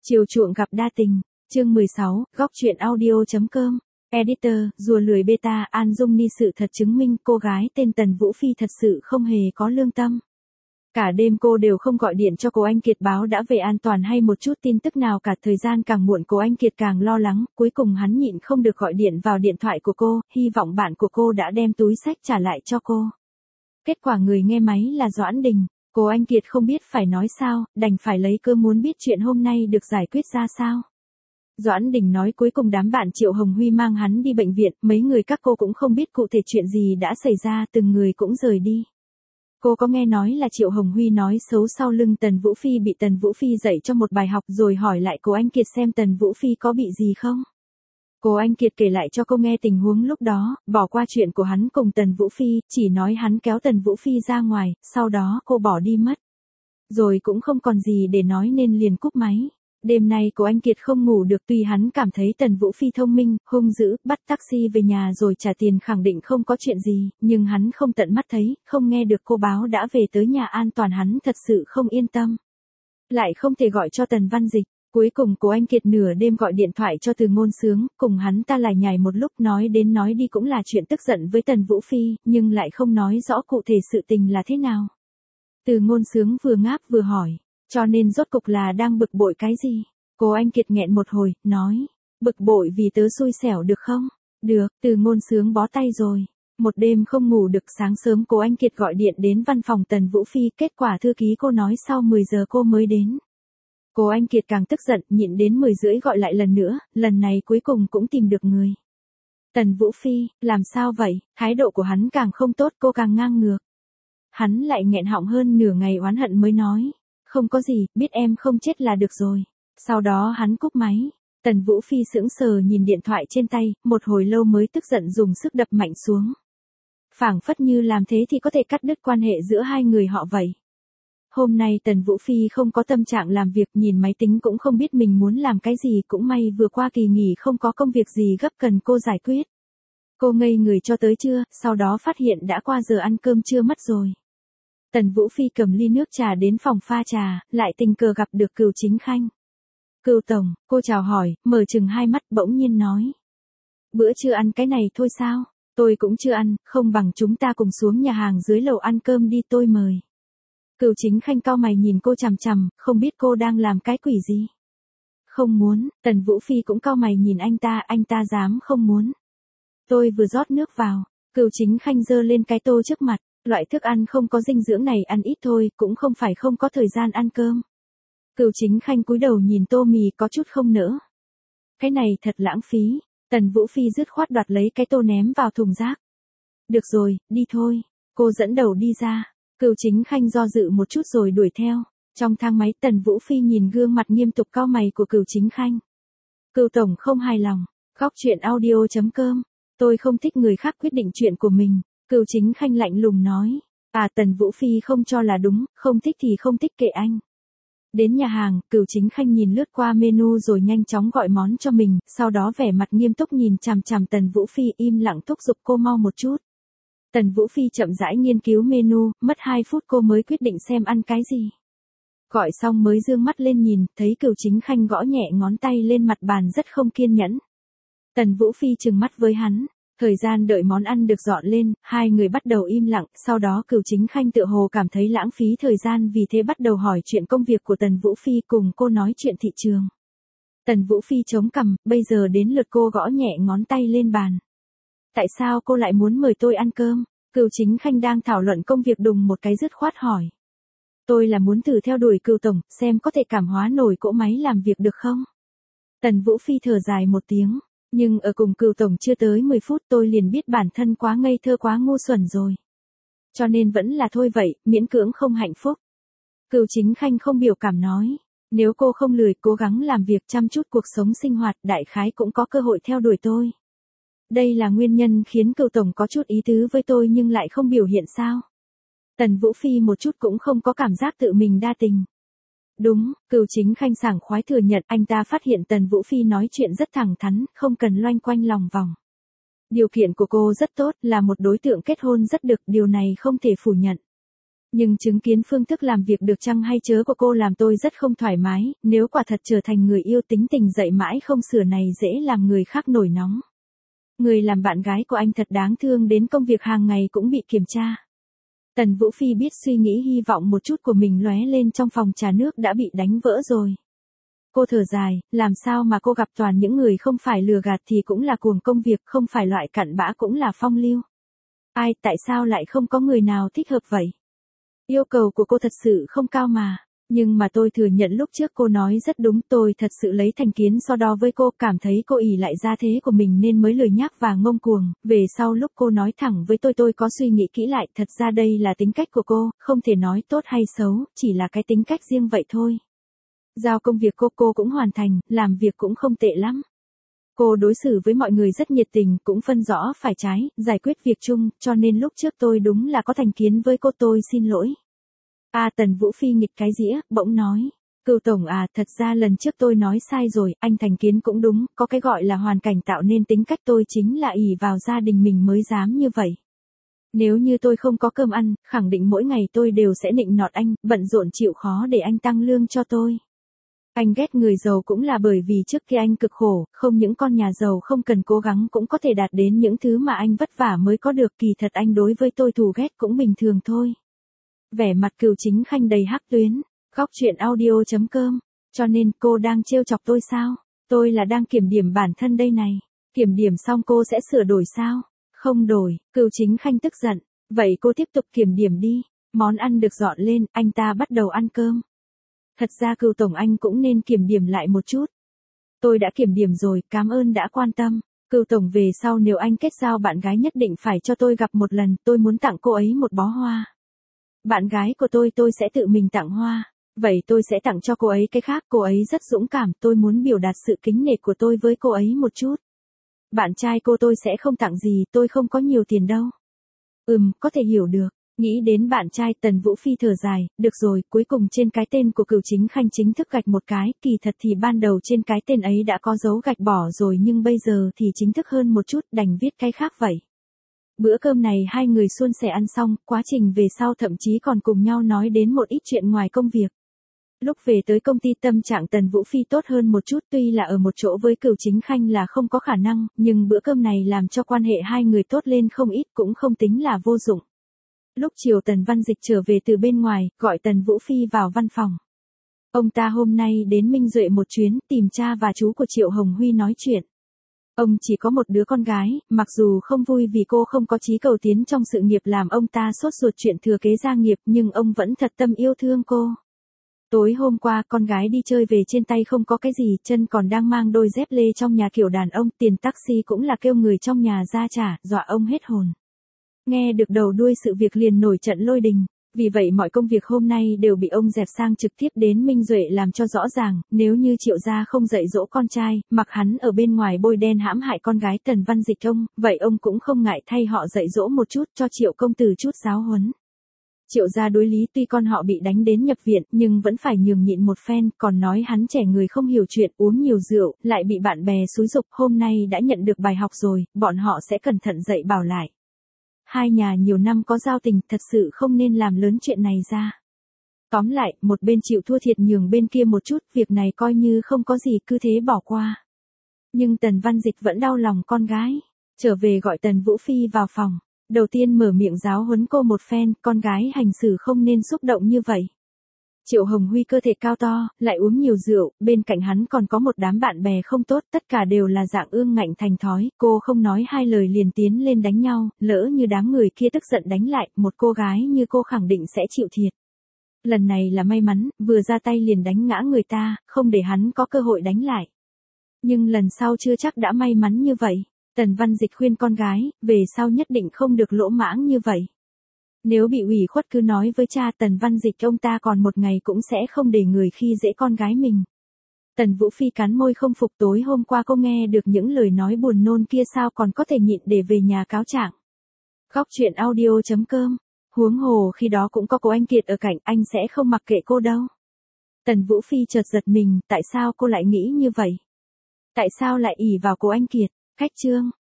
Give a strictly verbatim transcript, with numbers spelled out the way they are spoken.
Chiều chuộng gặp đa tình, chương mười sáu, góc truyện audio.com, editor, rùa lười beta, An Dung Ni sự thật chứng minh cô gái tên Tần Vũ Phi thật sự không hề có lương tâm. Cả đêm cô đều không gọi điện cho cô Anh Kiệt báo đã về an toàn hay một chút tin tức nào cả, thời gian càng muộn cô Anh Kiệt càng lo lắng, cuối cùng hắn nhịn không được gọi điện vào điện thoại của cô, hy vọng bạn của cô đã đem túi xách trả lại cho cô. Kết quả người nghe máy là Doãn Đình. Cô Anh Kiệt không biết phải nói sao, đành phải lấy cơ muốn biết chuyện hôm nay được giải quyết ra sao. Doãn Đình nói cuối cùng đám bạn Triệu Hồng Huy mang hắn đi bệnh viện, mấy người các cô cũng không biết cụ thể chuyện gì đã xảy ra, từng người cũng rời đi. Cô có nghe nói là Triệu Hồng Huy nói xấu sau lưng Tần Vũ Phi, bị Tần Vũ Phi dạy cho một bài học rồi hỏi lại cô Anh Kiệt xem Tần Vũ Phi có bị gì không. Cô Anh Kiệt kể lại cho cô nghe tình huống lúc đó, bỏ qua chuyện của hắn cùng Tần Vũ Phi, chỉ nói hắn kéo Tần Vũ Phi ra ngoài, sau đó cô bỏ đi mất. Rồi cũng không còn gì để nói nên liền cúp máy. Đêm nay cô Anh Kiệt không ngủ được, tuy hắn cảm thấy Tần Vũ Phi thông minh, hung dữ, bắt taxi về nhà rồi trả tiền khẳng định không có chuyện gì, nhưng hắn không tận mắt thấy, không nghe được cô báo đã về tới nhà an toàn, hắn thật sự không yên tâm. Lại không thể gọi cho Tần Văn Dịch. Cuối cùng cô Anh Kiệt nửa đêm gọi điện thoại cho Từ Ngôn Sướng, cùng hắn ta lải nhải một lúc, nói đến nói đi cũng là chuyện tức giận với Tần Vũ Phi, nhưng lại không nói rõ cụ thể sự tình là thế nào. Từ Ngôn Sướng vừa ngáp vừa hỏi, cho nên rốt cục là đang bực bội cái gì? Cô Anh Kiệt nghẹn một hồi, nói, bực bội vì tớ xui xẻo được không? Được, Từ Ngôn Sướng bó tay rồi. Một đêm không ngủ được, sáng sớm cô Anh Kiệt gọi điện đến văn phòng Tần Vũ Phi, kết quả thư ký cô nói sau mười giờ cô mới đến. Cô Anh Kiệt càng tức giận, nhịn đến mười rưỡi gọi lại lần nữa, lần này cuối cùng cũng tìm được người. Tần Vũ Phi, làm sao vậy? Thái độ của hắn càng không tốt, cô càng ngang ngược. Hắn lại nghẹn họng hơn nửa ngày oán hận mới nói, không có gì, biết em không chết là được rồi. Sau đó hắn cúp máy. Tần Vũ Phi sững sờ nhìn điện thoại trên tay, một hồi lâu mới tức giận dùng sức đập mạnh xuống. Phảng phất như làm thế thì có thể cắt đứt quan hệ giữa hai người họ vậy. Hôm nay Tần Vũ Phi không có tâm trạng làm việc, nhìn máy tính cũng không biết mình muốn làm cái gì, cũng may vừa qua kỳ nghỉ không có công việc gì gấp cần cô giải quyết. Cô ngây người cho tới trưa, sau đó phát hiện đã qua giờ ăn cơm trưa mất rồi. Tần Vũ Phi cầm ly nước trà đến phòng pha trà, lại tình cờ gặp được Cửu Chính Khanh. Cửu tổng, cô chào hỏi, mở chừng hai mắt bỗng nhiên nói. Bữa trưa ăn cái này thôi sao? Tôi cũng chưa ăn, không bằng chúng ta cùng xuống nhà hàng dưới lầu ăn cơm đi, tôi mời. Cửu Chính Khanh cau mày nhìn cô chằm chằm, không biết cô đang làm cái quỷ gì. Không muốn, Tần Vũ Phi cũng cau mày nhìn anh ta, anh ta dám không muốn. Tôi vừa rót nước vào, Cửu Chính Khanh giơ lên cái tô trước mặt, loại thức ăn không có dinh dưỡng này ăn ít thôi, cũng không phải không có thời gian ăn cơm. Cửu Chính Khanh cúi đầu nhìn tô mì có chút không nỡ. Cái này thật lãng phí. Tần Vũ Phi dứt khoát đoạt lấy cái tô ném vào thùng rác. Được rồi, đi thôi. Cô dẫn đầu đi ra. Cửu Chính Khanh do dự một chút rồi đuổi theo. Trong thang máy Tần Vũ Phi nhìn gương mặt nghiêm túc cau mày của Cửu Chính Khanh. Cửu tổng không hài lòng. Góc truyện audio.com. Tôi không thích người khác quyết định chuyện của mình. Cửu Chính Khanh lạnh lùng nói. À, Tần Vũ Phi không cho là đúng, không thích thì không thích kệ anh. Đến nhà hàng, Cửu Chính Khanh nhìn lướt qua menu rồi nhanh chóng gọi món cho mình, sau đó vẻ mặt nghiêm túc nhìn chằm chằm Tần Vũ Phi, im lặng thúc giục cô mau một chút. Tần Vũ Phi chậm rãi nghiên cứu menu, mất hai phút cô mới quyết định xem ăn cái gì. Gọi xong mới dương mắt lên nhìn, thấy Cửu Chính Khanh gõ nhẹ ngón tay lên mặt bàn rất không kiên nhẫn. Tần Vũ Phi trừng mắt với hắn. Thời gian đợi món ăn được dọn lên, hai người bắt đầu im lặng, sau đó Cửu Chính Khanh tựa hồ cảm thấy lãng phí thời gian, vì thế bắt đầu hỏi chuyện công việc của Tần Vũ Phi, cùng cô nói chuyện thị trường. Tần Vũ Phi chống cằm, bây giờ đến lượt cô gõ nhẹ ngón tay lên bàn. Tại sao cô lại muốn mời tôi ăn cơm? Cửu Chính Khanh đang thảo luận công việc đùng một cái dứt khoát hỏi. Tôi là muốn thử theo đuổi Cửu tổng, xem có thể cảm hóa nổi cỗ máy làm việc được không? Tần Vũ Phi thở dài một tiếng. Nhưng ở cùng Cửu tổng chưa tới mười phút tôi liền biết bản thân quá ngây thơ quá ngu xuẩn rồi. Cho nên vẫn là thôi vậy, miễn cưỡng không hạnh phúc. Cửu Chính Khanh không biểu cảm nói. Nếu cô không lười cố gắng làm việc chăm chút cuộc sống sinh hoạt, đại khái cũng có cơ hội theo đuổi tôi. Đây là nguyên nhân khiến Cửu tổng có chút ý tứ với tôi nhưng lại không biểu hiện sao. Tần Vũ Phi một chút cũng không có cảm giác tự mình đa tình. Đúng, Cửu Chính Khanh sảng khoái thừa nhận, anh ta phát hiện Tần Vũ Phi nói chuyện rất thẳng thắn, không cần loanh quanh lòng vòng. Điều kiện của cô rất tốt, là một đối tượng kết hôn rất được, điều này không thể phủ nhận. Nhưng chứng kiến phương thức làm việc được chăng hay chớ của cô làm tôi rất không thoải mái, nếu quả thật trở thành người yêu tính tình dậy mãi không sửa này dễ làm người khác nổi nóng. Người làm bạn gái của anh thật đáng thương đến công việc hàng ngày cũng bị kiểm tra. Tần Vũ Phi biết suy nghĩ hy vọng một chút của mình lóe lên trong phòng trà nước đã bị đánh vỡ rồi. Cô thở dài, làm sao mà cô gặp toàn những người không phải lừa gạt thì cũng là cuồng công việc, không phải loại cặn bã cũng là phong lưu. Ai, tại sao lại không có người nào thích hợp vậy? Yêu cầu của cô thật sự không cao mà. Nhưng mà tôi thừa nhận lúc trước cô nói rất đúng, tôi thật sự lấy thành kiến so đo với cô, cảm thấy cô ỷ lại gia thế của mình nên mới lười nhác và ngông cuồng, về sau lúc cô nói thẳng với tôi tôi có suy nghĩ kỹ lại, thật ra đây là tính cách của cô, không thể nói tốt hay xấu, chỉ là cái tính cách riêng vậy thôi. Giao công việc cô cô cũng hoàn thành, làm việc cũng không tệ lắm. Cô đối xử với mọi người rất nhiệt tình, cũng phân rõ phải trái, giải quyết việc chung, cho nên lúc trước tôi đúng là có thành kiến với cô, tôi xin lỗi. À, Tần Vũ Phi nghịch cái dĩa, bỗng nói. Cửu tổng à, thật ra lần trước tôi nói sai rồi, anh thành kiến cũng đúng, có cái gọi là hoàn cảnh tạo nên tính cách, tôi chính là ỷ vào gia đình mình mới dám như vậy. Nếu như tôi không có cơm ăn, khẳng định mỗi ngày tôi đều sẽ nịnh nọt anh, bận rộn chịu khó để anh tăng lương cho tôi. Anh ghét người giàu cũng là bởi vì trước kia anh cực khổ, không những con nhà giàu không cần cố gắng cũng có thể đạt đến những thứ mà anh vất vả mới có được, kỳ thật anh đối với tôi thù ghét cũng bình thường thôi. Vẻ mặt Cửu Chính Khanh đầy hắc tuyến, góc truyện audio chấm com, cho nên cô đang trêu chọc tôi sao? Tôi là đang kiểm điểm bản thân đây này, kiểm điểm xong cô sẽ sửa đổi sao? Không đổi, Cửu Chính Khanh tức giận, vậy cô tiếp tục kiểm điểm đi, món ăn được dọn lên, anh ta bắt đầu ăn cơm. Thật ra Cửu tổng anh cũng nên kiểm điểm lại một chút. Tôi đã kiểm điểm rồi, cảm ơn đã quan tâm. Cửu tổng về sau nếu anh kết giao bạn gái nhất định phải cho tôi gặp một lần, tôi muốn tặng cô ấy một bó hoa. Bạn gái của tôi tôi sẽ tự mình tặng hoa, vậy tôi sẽ tặng cho cô ấy cái khác, cô ấy rất dũng cảm, tôi muốn biểu đạt sự kính nể của tôi với cô ấy một chút. Bạn trai cô tôi sẽ không tặng gì, tôi không có nhiều tiền đâu. Ừm, có thể hiểu được. Nghĩ đến bạn trai, Tần Vũ Phi thở dài, được rồi, cuối cùng trên cái tên của Cửu Chính Khanh chính thức gạch một cái, kỳ thật thì ban đầu trên cái tên ấy đã có dấu gạch bỏ rồi nhưng bây giờ thì chính thức hơn một chút, đành viết cái khác vậy. Bữa cơm này hai người suôn sẻ ăn xong, quá trình về sau thậm chí còn cùng nhau nói đến một ít chuyện ngoài công việc. Lúc về tới công ty tâm trạng Tần Vũ Phi tốt hơn một chút, tuy là ở một chỗ với Cửu Chính Khanh là không có khả năng, nhưng bữa cơm này làm cho quan hệ hai người tốt lên không ít, cũng không tính là vô dụng. Lúc chiều Tần Văn Dịch trở về từ bên ngoài, gọi Tần Vũ Phi vào văn phòng. Ông ta hôm nay đến Minh Duệ một chuyến, tìm cha và chú của Triệu Hồng Huy nói chuyện. Ông chỉ có một đứa con gái, mặc dù không vui vì cô không có chí cầu tiến trong sự nghiệp làm ông ta sốt ruột chuyện thừa kế gia nghiệp, nhưng ông vẫn thật tâm yêu thương cô. Tối hôm qua con gái đi chơi về trên tay không có cái gì, chân còn đang mang đôi dép lê trong nhà kiểu đàn ông, tiền taxi cũng là kêu người trong nhà ra trả, dọa ông hết hồn. Nghe được đầu đuôi sự việc liền nổi trận lôi đình, vì vậy mọi công việc hôm nay đều bị ông dẹp sang trực tiếp đến Minh Duệ làm cho rõ ràng, nếu như Triệu gia không dạy dỗ con trai, mặc hắn ở bên ngoài bôi đen hãm hại con gái Tần Văn Dịch ông, vậy ông cũng không ngại thay họ dạy dỗ một chút cho Triệu công tử chút giáo huấn. Triệu gia đối lý tuy con họ bị đánh đến nhập viện nhưng vẫn phải nhường nhịn một phen, còn nói hắn trẻ người không hiểu chuyện, uống nhiều rượu, lại bị bạn bè xúi giục, hôm nay đã nhận được bài học rồi, bọn họ sẽ cẩn thận dạy bảo lại. Hai nhà nhiều năm có giao tình, thật sự không nên làm lớn chuyện này ra. Tóm lại, một bên chịu thua thiệt nhường bên kia một chút, việc này coi như không có gì cứ thế bỏ qua. Nhưng Tần Văn Dịch vẫn đau lòng con gái, trở về gọi Tần Vũ Phi vào phòng. Đầu tiên mở miệng giáo huấn cô một phen, con gái hành xử không nên xúc động như vậy. Triệu Hồng Huy cơ thể cao to, lại uống nhiều rượu, bên cạnh hắn còn có một đám bạn bè không tốt, tất cả đều là dạng ương ngạnh thành thói, cô không nói hai lời liền tiến lên đánh nhau, lỡ như đám người kia tức giận đánh lại, một cô gái như cô khẳng định sẽ chịu thiệt. Lần này là may mắn, vừa ra tay liền đánh ngã người ta, không để hắn có cơ hội đánh lại. Nhưng lần sau chưa chắc đã may mắn như vậy. Tần Văn Dịch khuyên con gái, về sau nhất định không được lỗ mãng như vậy. Nếu bị ủy khuất cứ nói với cha, Tần Văn Dịch ông ta còn một ngày cũng sẽ không để người khi dễ con gái mình. Tần Vũ Phi cắn môi không phục, tối hôm qua cô nghe được những lời nói buồn nôn kia sao còn có thể nhịn để về nhà cáo trạng. Góc truyện audio chấm com, huống hồ khi đó cũng có cô anh Kiệt ở cạnh, anh sẽ không mặc kệ cô đâu. Tần Vũ Phi chợt giật mình, tại sao cô lại nghĩ như vậy? Tại sao lại ỷ vào cô anh Kiệt? Cách chương